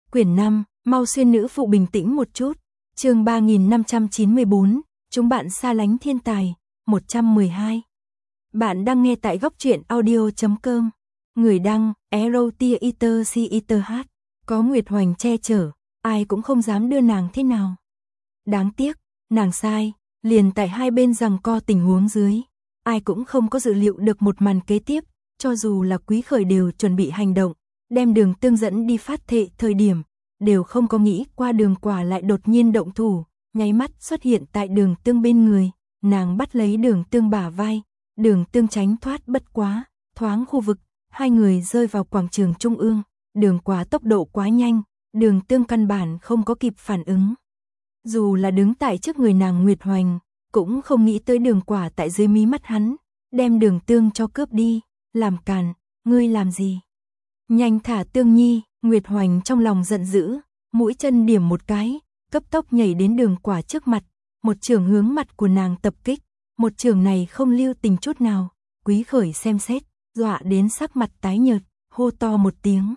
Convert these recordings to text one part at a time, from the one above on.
Quyển 5, mau xuyên nữ phụ bình tĩnh một chút. Chương 3594, chúng bạn xa lánh thiên tài, 112. Bạn đang nghe tại góc truyện audio.com. Người đăng, Erotiaiter. Có Nguyệt Hoành che chở, ai cũng không dám đưa nàng thế nào. Đáng tiếc, nàng sai, liền tại hai bên giằng co tình huống dưới. Ai cũng không có dự liệu được một màn kế tiếp, cho dù là Quý Khởi đều chuẩn bị hành động, đem Đường Tương dẫn đi phát thệ thời điểm, đều không có nghĩ qua Đường Quả lại đột nhiên động thủ, nháy mắt xuất hiện tại Đường Tương bên người, nàng bắt lấy Đường Tương bả vai, Đường Tương tránh thoát bất quá, thoáng khu vực, hai người rơi vào quảng trường trung ương, Đường Quả tốc độ quá nhanh, Đường Tương căn bản không có kịp phản ứng. Dù là đứng tại trước người nàng Nguyệt Hoành, cũng không nghĩ tới Đường Quả tại dưới mí mắt hắn, đem Đường Tương cho cướp đi, làm càn, ngươi làm gì? Nhanh thả Tương Nhi, Nguyệt Hoành trong lòng giận dữ, mũi chân điểm một cái, cấp tốc nhảy đến Đường Quả trước mặt, một chưởng hướng mặt của nàng tập kích, một chưởng này không lưu tình chút nào, Quý Khởi xem xét, dọa đến sắc mặt tái nhợt, hô to một tiếng.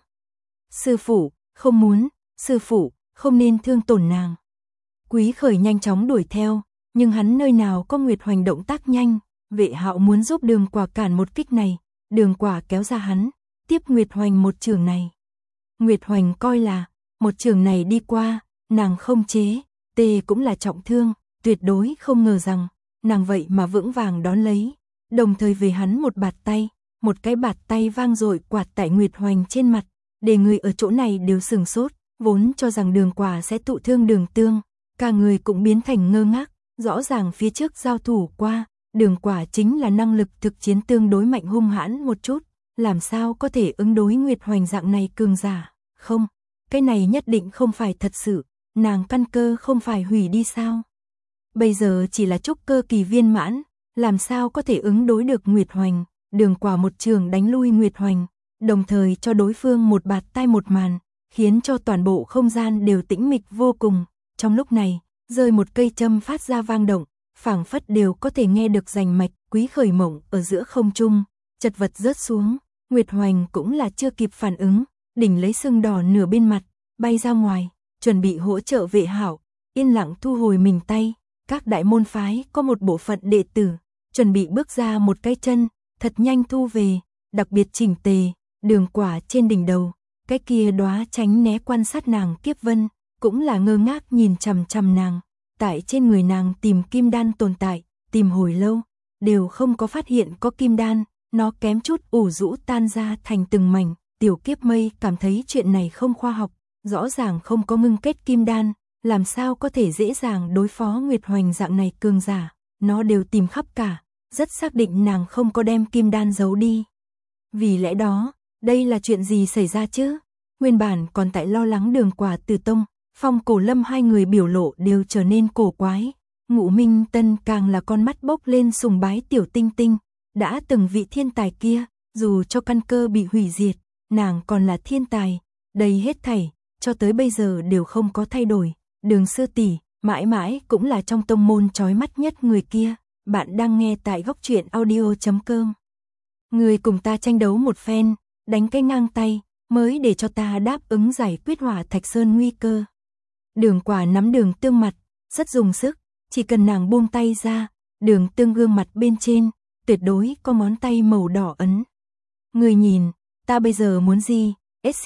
Sư phụ, không muốn, sư phụ, không nên thương tổn nàng. Quý Khởi nhanh chóng đuổi theo, nhưng hắn nơi nào có Nguyệt Hoành động tác nhanh, Vệ Hạo muốn giúp Đường Quả cản một kích này, Đường Quả kéo ra hắn, tiếp Nguyệt Hoành một chưởng này. Nguyệt Hoành coi là, một chưởng này đi qua, nàng không chế, tê cũng là trọng thương, tuyệt đối không ngờ rằng, nàng vậy mà vững vàng đón lấy, đồng thời về hắn một bạt tay, một cái bạt tay vang dội quạt tại Nguyệt Hoành trên mặt, để người ở chỗ này đều sửng sốt, vốn cho rằng Đường Quả sẽ tụ thương Đường Tương, cả người cũng biến thành ngơ ngác, rõ ràng phía trước giao thủ qua, Đường Quả chính là năng lực thực chiến tương đối mạnh hung hãn một chút, làm sao có thể ứng đối Nguyệt Hoành dạng này cường giả, không, cái này nhất định không phải thật sự, nàng căn cơ không phải hủy đi sao? Bây giờ chỉ là trúc cơ kỳ viên mãn, làm sao có thể ứng đối được Nguyệt Hoành, Đường Quả một trường đánh lui Nguyệt Hoành, đồng thời cho đối phương một bạt tai một màn, khiến cho toàn bộ không gian đều tĩnh mịch vô cùng, trong lúc này, rơi một cây châm phát ra vang động, phảng phất đều có thể nghe được rành mạch, Quý Khởi mộng ở giữa không trung, chật vật rớt xuống, Nguyệt Hoành cũng là chưa kịp phản ứng, đỉnh lấy sưng đỏ nửa bên mặt, bay ra ngoài, chuẩn bị hỗ trợ Vệ Hạo, yên lặng thu hồi mình tay, các đại môn phái có một bộ phận đệ tử, chuẩn bị bước ra một cái chân, thật nhanh thu về, đặc biệt chỉnh tề, Đường Quả trên đỉnh đầu, cái kia đóa tránh né quan sát nàng Kiếp Vân, cũng là ngơ ngác nhìn chằm chằm nàng, tại trên người nàng tìm kim đan tồn tại, tìm hồi lâu, đều không có phát hiện có kim đan, nó kém chút ủ rũ tan ra thành từng mảnh, Tiểu Kiếp Mây cảm thấy chuyện này không khoa học, rõ ràng không có ngưng kết kim đan, làm sao có thể dễ dàng đối phó Nguyệt Hoành dạng này cường giả, nó đều tìm khắp cả, rất xác định nàng không có đem kim đan giấu đi. Vì lẽ đó, đây là chuyện gì xảy ra chứ? Nguyên bản còn tại lo lắng Đường Quả Tử Tông, Phong Cổ Lâm hai người biểu lộ đều trở nên cổ quái, Ngũ Minh Tân càng là con mắt bốc lên sùng bái Tiểu Tinh Tinh, đã từng vị thiên tài kia, dù cho căn cơ bị hủy diệt, nàng còn là thiên tài, đây hết thảy, cho tới bây giờ đều không có thay đổi, Đường sư tỷ, mãi mãi cũng là trong tông môn chói mắt nhất người kia, bạn đang nghe tại góc truyện audio.com. Người cùng ta tranh đấu một phen, đánh cái ngang tay, mới để cho ta đáp ứng giải quyết Hỏa Thạch Sơn nguy cơ. Đường Quả nắm Đường Tương mặt, rất dùng sức, chỉ cần nàng buông tay ra, Đường Tương gương mặt bên trên, tuyệt đối có ngón tay màu đỏ ấn. Người nhìn, ta bây giờ muốn gì,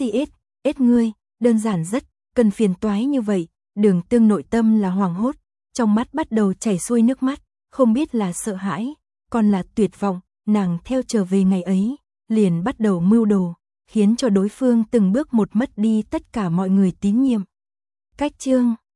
SCS, ngươi, đơn giản rất, cần phiền toái như vậy, Đường Tương nội tâm là hoảng hốt, trong mắt bắt đầu chảy xuôi nước mắt, không biết là sợ hãi, còn là tuyệt vọng, nàng theo trở về ngày ấy, liền bắt đầu mưu đồ, khiến cho đối phương từng bước một mất đi tất cả mọi người tín nhiệm. Cách chương